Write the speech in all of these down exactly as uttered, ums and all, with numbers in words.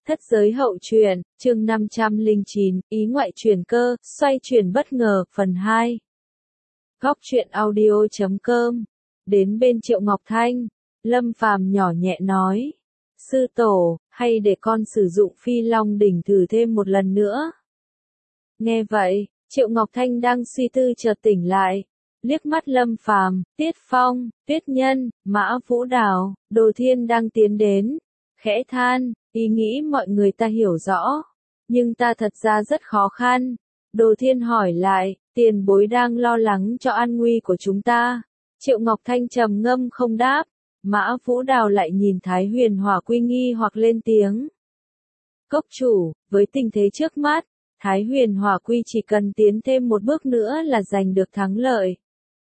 Thất giới hậu truyện, chương năm trăm lẻ chín, ý ngoại chuyển cơ, xoay chuyển bất ngờ, phần hai. Góc truyện audio chấm com. Đến bên Triệu Ngọc Thanh, Lâm Phàm nhỏ nhẹ nói. Sư tổ, hay để con sử dụng Phi Long đỉnh thử thêm một lần nữa. Nghe vậy, Triệu Ngọc Thanh đang suy tư chợt tỉnh lại. Liếc mắt Lâm Phàm, Tiết Phong, Tuyết Nhân, Mã Vũ Đào, Đồ Thiên đang tiến đến. Khẽ than, ý nghĩ mọi người ta hiểu rõ, nhưng ta thật ra rất khó khăn. Đồ Thiên hỏi lại, tiền bối đang lo lắng cho an nguy của chúng ta. Triệu Ngọc Thanh trầm ngâm không đáp. Mã Vũ Đào lại nhìn Thái Huyền Hỏa Quy nghi hoặc lên tiếng. Cốc chủ, với tình thế trước mắt, Thái Huyền Hỏa Quy chỉ cần tiến thêm một bước nữa là giành được thắng lợi.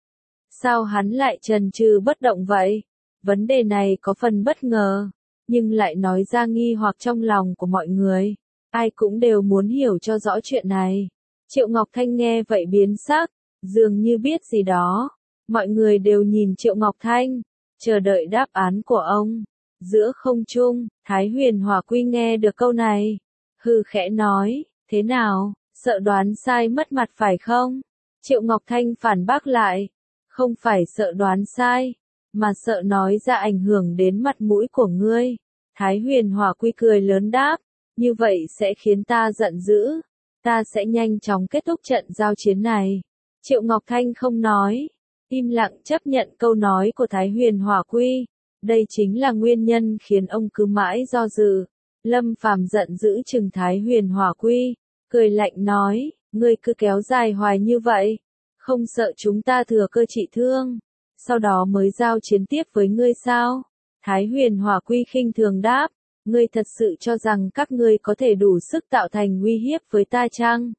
Sao hắn lại chần chừ bất động vậy? Vấn đề này có phần bất ngờ, nhưng lại nói ra nghi hoặc trong lòng của mọi người. Ai cũng đều muốn hiểu cho rõ chuyện này. Triệu Ngọc Thanh nghe vậy biến sắc, dường như biết gì đó. Mọi người đều nhìn Triệu Ngọc Thanh, chờ đợi đáp án của ông. Giữa không trung, Thái Huyền Hỏa Quy nghe được câu này, hừ khẽ nói, thế nào, sợ đoán sai mất mặt phải không? Triệu Ngọc Thanh phản bác lại, không phải sợ đoán sai, mà sợ nói ra ảnh hưởng đến mặt mũi của ngươi. Thái Huyền Hỏa Quy cười lớn đáp, như vậy sẽ khiến ta giận dữ, ta sẽ nhanh chóng kết thúc trận giao chiến này. Triệu Ngọc Thanh không nói, im lặng chấp nhận câu nói của Thái Huyền Hỏa Quy. Đây chính là nguyên nhân khiến ông cứ mãi do dự. Lâm Phàm giận dữ chừng Thái Huyền Hỏa Quy, cười lạnh nói, ngươi cứ kéo dài hoài như vậy, không sợ chúng ta thừa cơ trị thương, sau đó mới giao chiến tiếp với ngươi sao? Thái Huyền Hỏa Quy khinh thường đáp, ngươi thật sự cho rằng các ngươi có thể đủ sức tạo thành uy hiếp với ta chăng?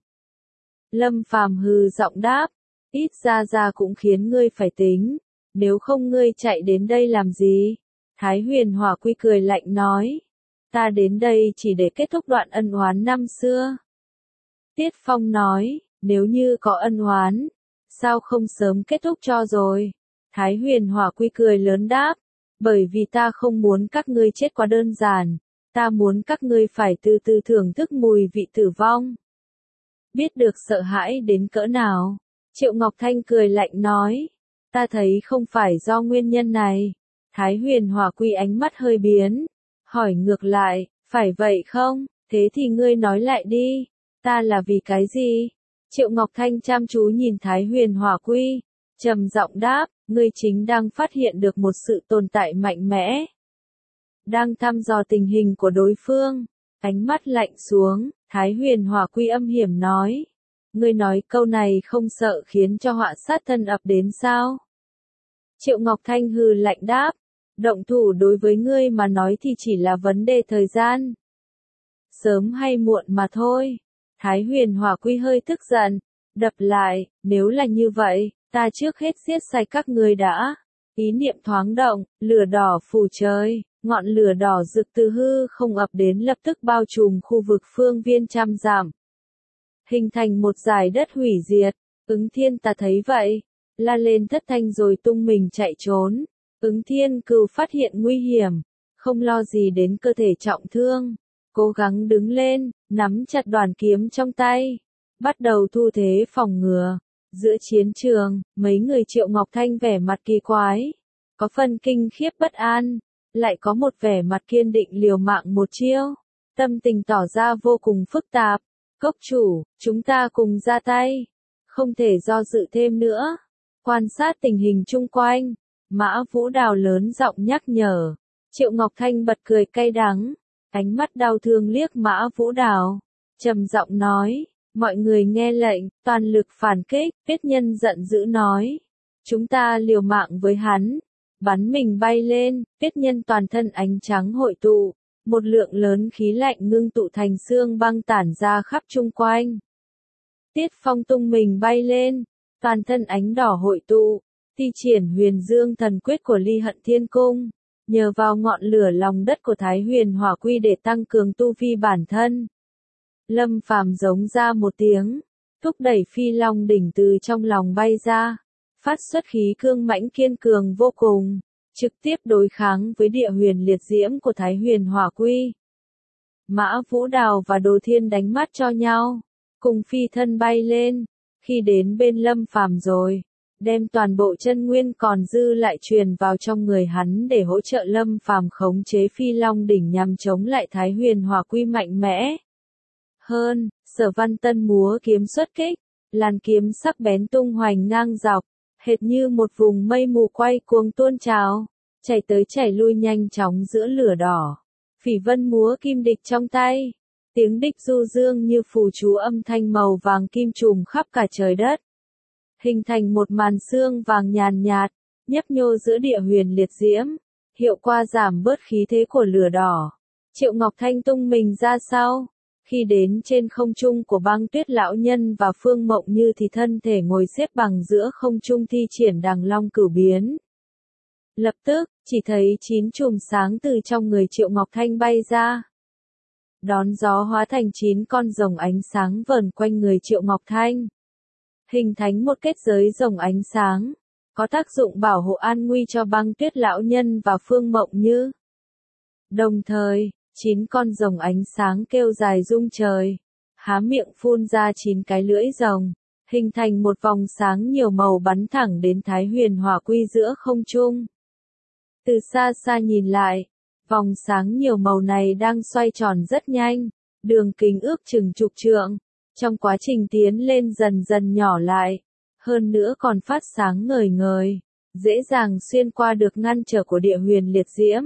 Lâm Phàm hừ giọng đáp, ít ra ra cũng khiến ngươi phải tính, nếu không ngươi chạy đến đây làm gì? Thái Huyền Hỏa Quy cười lạnh nói, ta đến đây chỉ để kết thúc đoạn ân oán năm xưa. Tiết Phong nói, nếu như có ân oán, sao không sớm kết thúc cho rồi? Thái Huyền Hỏa Quy cười lớn đáp, bởi vì ta không muốn các ngươi chết quá đơn giản, ta muốn các ngươi phải từ từ thưởng thức mùi vị tử vong. Biết được sợ hãi đến cỡ nào? Triệu Ngọc Thanh cười lạnh nói, ta thấy không phải do nguyên nhân này. Thái Huyền Hỏa Quy ánh mắt hơi biến, hỏi ngược lại, phải vậy không? Thế thì ngươi nói lại đi, ta là vì cái gì? Triệu Ngọc Thanh chăm chú nhìn Thái Huyền Hỏa Quy, trầm giọng đáp, ngươi chính đang phát hiện được một sự tồn tại mạnh mẽ. Đang thăm dò tình hình của đối phương, ánh mắt lạnh xuống, Thái Huyền Hỏa Quy âm hiểm nói. Ngươi nói câu này không sợ khiến cho họa sát thân ập đến sao? Triệu Ngọc Thanh hừ lạnh đáp, động thủ đối với ngươi mà nói thì chỉ là vấn đề thời gian. Sớm hay muộn mà thôi. Thái Huyền Hỏa Quy hơi tức giận, đập lại, nếu là như vậy, ta trước hết giết sạch các ngươi đã. Ý niệm thoáng động, lửa đỏ phủ trời, ngọn lửa đỏ rực từ hư không ập đến lập tức bao trùm khu vực phương viên trăm dặm, hình thành một dải đất hủy diệt. Ứng Thiên ta thấy vậy, la lên thất thanh rồi tung mình chạy trốn. Ứng Thiên Cừu phát hiện nguy hiểm, không lo gì đến cơ thể trọng thương, cố gắng đứng lên, nắm chặt đoàn kiếm trong tay, bắt đầu thu thế phòng ngừa. Giữa chiến trường, mấy người Triệu Ngọc Thanh vẻ mặt kỳ quái, có phần kinh khiếp bất an, lại có một vẻ mặt kiên định liều mạng một chiêu, tâm tình tỏ ra vô cùng phức tạp. Cốc chủ, chúng ta cùng ra tay, không thể do dự thêm nữa. Quan sát tình hình chung quanh, Mã Vũ Đào lớn giọng nhắc nhở. Triệu Ngọc Thanh bật cười cay đắng, ánh mắt đau thương liếc Mã Vũ Đào, trầm giọng nói, mọi người nghe lệnh, toàn lực phản kích. Tuyết Nhân giận dữ nói, chúng ta liều mạng với hắn, bắn mình bay lên. Tuyết Nhân toàn thân ánh trắng hội tụ, một lượng lớn khí lạnh ngưng tụ thành xương băng tản ra khắp chung quanh. Tiết Phong tung mình bay lên, toàn thân ánh đỏ hội tụ, thi triển Huyền Dương Thần Quyết của Ly Hận Thiên Cung, nhờ vào ngọn lửa lòng đất của Thái Huyền Hỏa Quy để tăng cường tu vi bản thân. Lâm Phàm giống ra một tiếng, thúc đẩy Phi Long đỉnh từ trong lòng bay ra, phát xuất khí cương mãnh kiên cường vô cùng, trực tiếp đối kháng với địa huyền liệt diễm của Thái Huyền Hỏa Quy. Mã Vũ Đào và Đồ Thiên đánh mắt cho nhau, cùng phi thân bay lên, khi đến bên Lâm Phàm rồi, đem toàn bộ chân nguyên còn dư lại truyền vào trong người hắn để hỗ trợ Lâm Phàm khống chế Phi Long đỉnh nhằm chống lại Thái Huyền Hỏa Quy mạnh mẽ. Hơn, Sở Văn Tân múa kiếm xuất kích, làn kiếm sắc bén tung hoành ngang dọc, hệt như một vùng mây mù quay cuồng tuôn trào, chảy tới chảy lui nhanh chóng giữa lửa đỏ. Phỉ Vân múa kim địch trong tay, tiếng địch du dương như phù chú âm thanh màu vàng kim trùm khắp cả trời đất, hình thành một màn sương vàng nhàn nhạt, nhấp nhô giữa địa huyền liệt diễm, hiệu quả giảm bớt khí thế của lửa đỏ. Triệu Ngọc Thanh tung mình ra sau, khi đến trên không trung của Băng Tuyết lão nhân và Phương Mộng Như thì thân thể ngồi xếp bằng giữa không trung thi triển Đằng Long Cửu Biến. Lập tức, chỉ thấy chín chùm sáng từ trong người Triệu Ngọc Thanh bay ra, đón gió hóa thành chín con rồng ánh sáng vờn quanh người Triệu Ngọc Thanh, hình thành một kết giới rồng ánh sáng, có tác dụng bảo hộ an nguy cho Băng Tuyết lão nhân và Phương Mộng Như. Đồng thời, chín con rồng ánh sáng kêu dài rung trời, há miệng phun ra chín cái lưỡi rồng, hình thành một vòng sáng nhiều màu bắn thẳng đến Thái Huyền Hỏa Quy giữa không trung. Từ xa xa nhìn lại, vòng sáng nhiều màu này đang xoay tròn rất nhanh, đường kính ước chừng chục trượng, trong quá trình tiến lên dần dần nhỏ lại, hơn nữa còn phát sáng ngời ngời, dễ dàng xuyên qua được ngăn trở của địa huyền liệt diễm.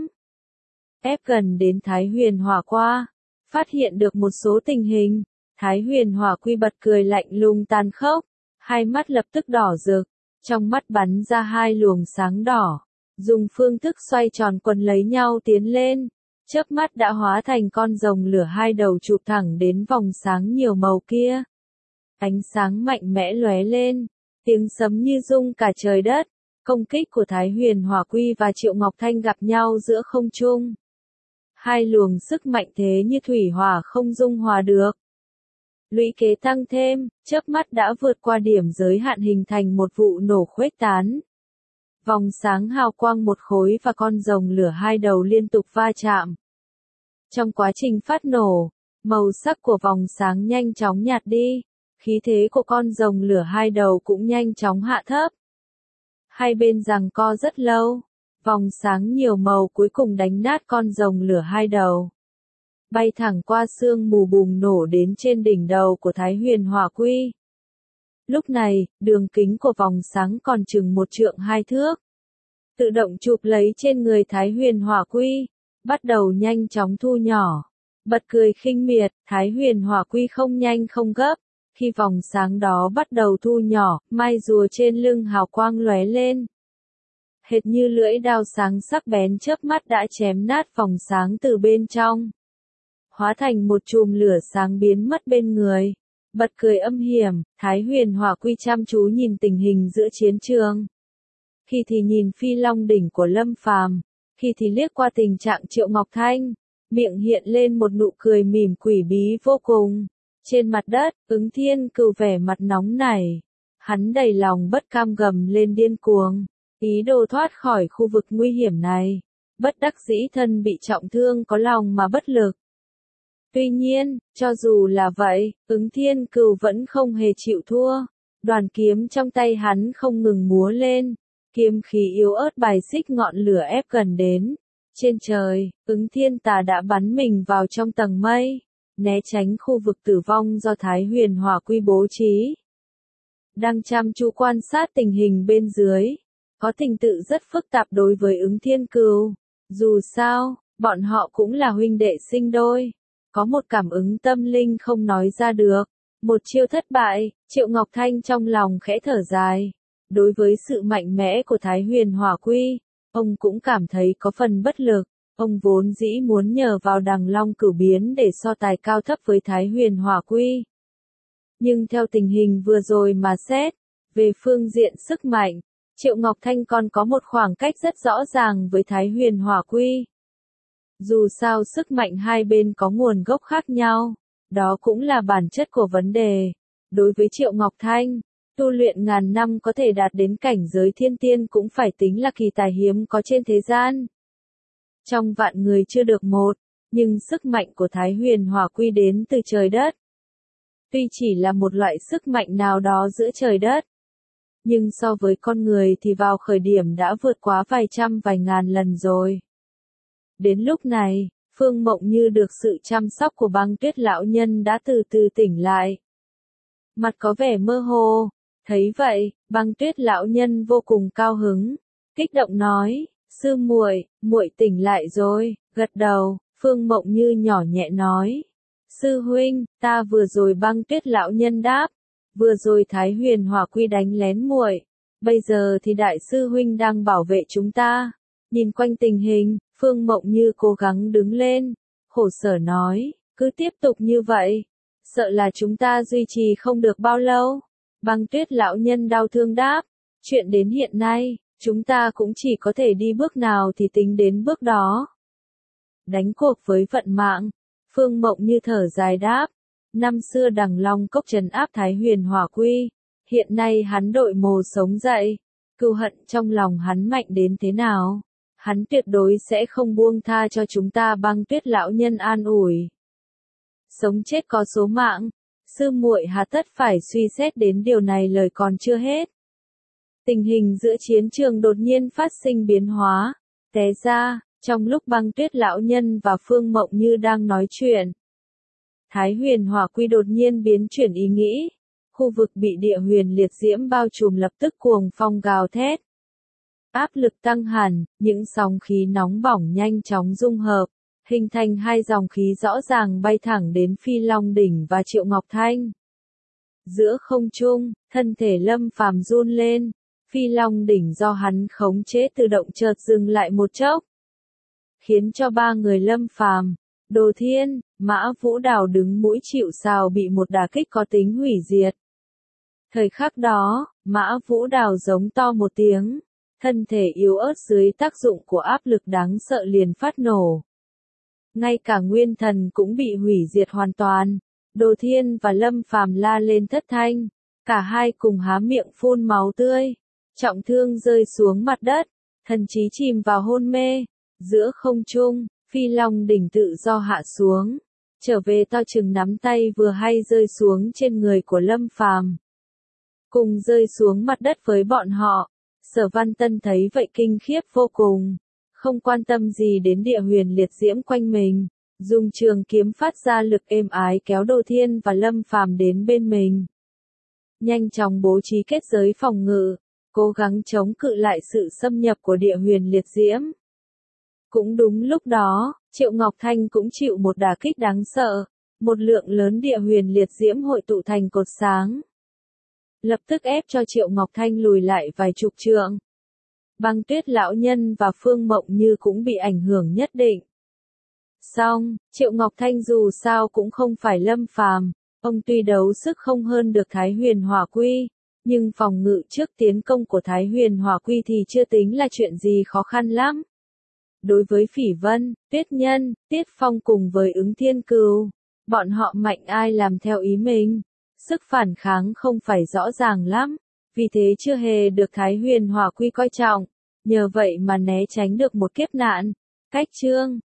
Ép gần đến Thái Huyền Hỏa Qua, phát hiện được một số tình hình, Thái Huyền Hỏa Quy bật cười lạnh lùng tàn khốc, hai mắt lập tức đỏ rực, trong mắt bắn ra hai luồng sáng đỏ, dùng phương thức xoay tròn quấn lấy nhau tiến lên, chớp mắt đã hóa thành con rồng lửa hai đầu chụp thẳng đến vòng sáng nhiều màu kia. Ánh sáng mạnh mẽ lóe lên, tiếng sấm như rung cả trời đất, công kích của Thái Huyền Hỏa Quy và Triệu Ngọc Thanh gặp nhau giữa không trung. Hai luồng sức mạnh thế như thủy hỏa không dung hòa được. Lũy kế tăng thêm, chớp mắt đã vượt qua điểm giới hạn hình thành một vụ nổ khuếch tán. Vòng sáng hào quang một khối và con rồng lửa hai đầu liên tục va chạm. Trong quá trình phát nổ, màu sắc của vòng sáng nhanh chóng nhạt đi, khí thế của con rồng lửa hai đầu cũng nhanh chóng hạ thấp. Hai bên giằng co rất lâu, vòng sáng nhiều màu cuối cùng đánh nát con rồng lửa hai đầu, bay thẳng qua sương mù bùng nổ đến trên đỉnh đầu của Thái Huyền Hỏa Quy. Lúc này, đường kính của vòng sáng còn chừng một trượng hai thước. Tự động chụp lấy trên người Thái Huyền Hỏa Quy, bắt đầu nhanh chóng thu nhỏ. Bật cười khinh miệt, Thái Huyền Hỏa Quy không nhanh không gấp. Khi vòng sáng đó bắt đầu thu nhỏ, mai rùa trên lưng hào quang lóe lên. Hệt như lưỡi đao sáng sắc bén chớp mắt đã chém nát vòng sáng từ bên trong. Hóa thành một chùm lửa sáng biến mất bên người. Bật cười âm hiểm, Thái Huyền Hỏa Quy chăm chú nhìn tình hình giữa chiến trường. Khi thì nhìn Phi Long đỉnh của Lâm Phàm, khi thì liếc qua tình trạng Triệu Ngọc Thanh, miệng hiện lên một nụ cười mỉm quỷ bí vô cùng. Trên mặt đất, Ứng Thiên Cửu vẻ mặt nóng nảy. Hắn đầy lòng bất cam gầm lên điên cuồng, ý đồ thoát khỏi khu vực nguy hiểm này. Bất đắc dĩ thân bị trọng thương có lòng mà bất lực. Tuy nhiên, cho dù là vậy, Ứng Thiên Cửu vẫn không hề chịu thua. Đoàn kiếm trong tay hắn không ngừng múa lên, kiếm khí yếu ớt bài xích ngọn lửa ép gần đến. Trên trời, Ứng Thiên Tà đã bắn mình vào trong tầng mây, né tránh khu vực tử vong do Thái Huyền Hỏa Quy bố trí. Đang chăm chú quan sát tình hình bên dưới, có tình tự rất phức tạp đối với Ứng Thiên Cửu. Dù sao, bọn họ cũng là huynh đệ sinh đôi, có một cảm ứng tâm linh không nói ra được. Một chiêu thất bại, Triệu Ngọc Thanh trong lòng khẽ thở dài. Đối với sự mạnh mẽ của Thái Huyền Hỏa Quy, ông cũng cảm thấy có phần bất lực. Ông vốn dĩ muốn nhờ vào Đằng Long Cửu Biến để so tài cao thấp với Thái Huyền Hỏa Quy. Nhưng theo tình hình vừa rồi mà xét, về phương diện sức mạnh, Triệu Ngọc Thanh còn có một khoảng cách rất rõ ràng với Thái Huyền Hỏa Quy. Dù sao sức mạnh hai bên có nguồn gốc khác nhau, đó cũng là bản chất của vấn đề. Đối với Triệu Ngọc Thanh, tu luyện ngàn năm có thể đạt đến cảnh giới thiên tiên cũng phải tính là kỳ tài hiếm có trên thế gian. Trong vạn người chưa được một, nhưng sức mạnh của Thái Huyền Hỏa Quy đến từ trời đất. Tuy chỉ là một loại sức mạnh nào đó giữa trời đất, nhưng so với con người thì vào khởi điểm đã vượt quá vài trăm vài ngàn lần rồi. Đến lúc này, Phương Mộng Như được sự chăm sóc của Băng Tuyết lão nhân đã từ từ tỉnh lại. Mặt có vẻ mơ hồ, thấy vậy, Băng Tuyết lão nhân vô cùng cao hứng, kích động nói, sư muội, muội tỉnh lại rồi, gật đầu, Phương Mộng Như nhỏ nhẹ nói, sư huynh, ta vừa rồi Băng Tuyết lão nhân đáp, vừa rồi Thái Huyền Hỏa Quy đánh lén muội, bây giờ thì đại sư huynh đang bảo vệ chúng ta. Nhìn quanh tình hình, Phương Mộng Như cố gắng đứng lên, khổ sở nói, cứ tiếp tục như vậy, sợ là chúng ta duy trì không được bao lâu. Băng Tuyết lão nhân đau thương đáp, chuyện đến hiện nay, chúng ta cũng chỉ có thể đi bước nào thì tính đến bước đó. Đánh cuộc với vận mạng, Phương Mộng Như thở dài đáp, năm xưa Đằng Long Cốc trấn áp Thái Huyền Hỏa Quy, hiện nay hắn đội mồ sống dậy, cừu hận trong lòng hắn mạnh đến thế nào, hắn tuyệt đối sẽ không buông tha cho chúng ta. Băng Tuyết lão nhân an ủi, sống chết có số mạng, sư muội hà tất phải suy xét đến điều này. Lời còn chưa hết, tình hình giữa chiến trường đột nhiên phát sinh biến hóa, té ra, trong lúc Băng Tuyết lão nhân và Phương Mộng Như đang nói chuyện, Thái Huyền Hỏa Quy đột nhiên biến chuyển ý nghĩ, khu vực bị địa huyền liệt diễm bao trùm lập tức cuồng phong gào thét. Áp lực tăng hẳn, những sóng khí nóng bỏng nhanh chóng dung hợp, hình thành hai dòng khí rõ ràng bay thẳng đến Phi Long Đỉnh và Triệu Ngọc Thanh. Giữa không trung, thân thể Lâm Phàm run lên, Phi Long Đỉnh do hắn khống chế tự động chợt dừng lại một chốc, khiến cho ba người Lâm Phàm, Đồ Thiên, Mã Vũ Đào đứng mũi chịu sào bị một đả kích có tính hủy diệt. Thời khắc đó, Mã Vũ Đào giống to một tiếng, thân thể yếu ớt dưới tác dụng của áp lực đáng sợ liền phát nổ. Ngay cả nguyên thần cũng bị hủy diệt hoàn toàn. Đồ Thiên và Lâm Phàm la lên thất thanh, cả hai cùng há miệng phun máu tươi, trọng thương rơi xuống mặt đất, thần trí chìm vào hôn mê. Giữa không trung, Phi Long Đỉnh tự do hạ xuống, trở về to chừng nắm tay vừa hay rơi xuống trên người của Lâm Phàm, cùng rơi xuống mặt đất với bọn họ. Sở Văn Tân thấy vậy kinh khiếp vô cùng, không quan tâm gì đến địa huyền liệt diễm quanh mình, dùng trường kiếm phát ra lực êm ái kéo Đồ Thiên và Lâm Phàm đến bên mình. Nhanh chóng bố trí kết giới phòng ngự, cố gắng chống cự lại sự xâm nhập của địa huyền liệt diễm. Cũng đúng lúc đó, Triệu Ngọc Thanh cũng chịu một đả kích đáng sợ, một lượng lớn địa huyền liệt diễm hội tụ thành cột sáng, lập tức ép cho Triệu Ngọc Thanh lùi lại vài chục trượng. Băng Tuyết lão nhân và Phương Mộng Như cũng bị ảnh hưởng nhất định. Song, Triệu Ngọc Thanh dù sao cũng không phải Lâm Phàm, ông tuy đấu sức không hơn được Thái Huyền Hỏa Quy, nhưng phòng ngự trước tiến công của Thái Huyền Hỏa Quy thì chưa tính là chuyện gì khó khăn lắm. Đối với Phỉ Vân, Tuyết Nhân, Tiết Phong cùng với Ứng Thiên Cừu, bọn họ mạnh ai làm theo ý mình, sức phản kháng không phải rõ ràng lắm, vì thế chưa hề được Thái Huyền Hỏa Quy coi trọng, nhờ vậy mà né tránh được một kiếp nạn. Cách chương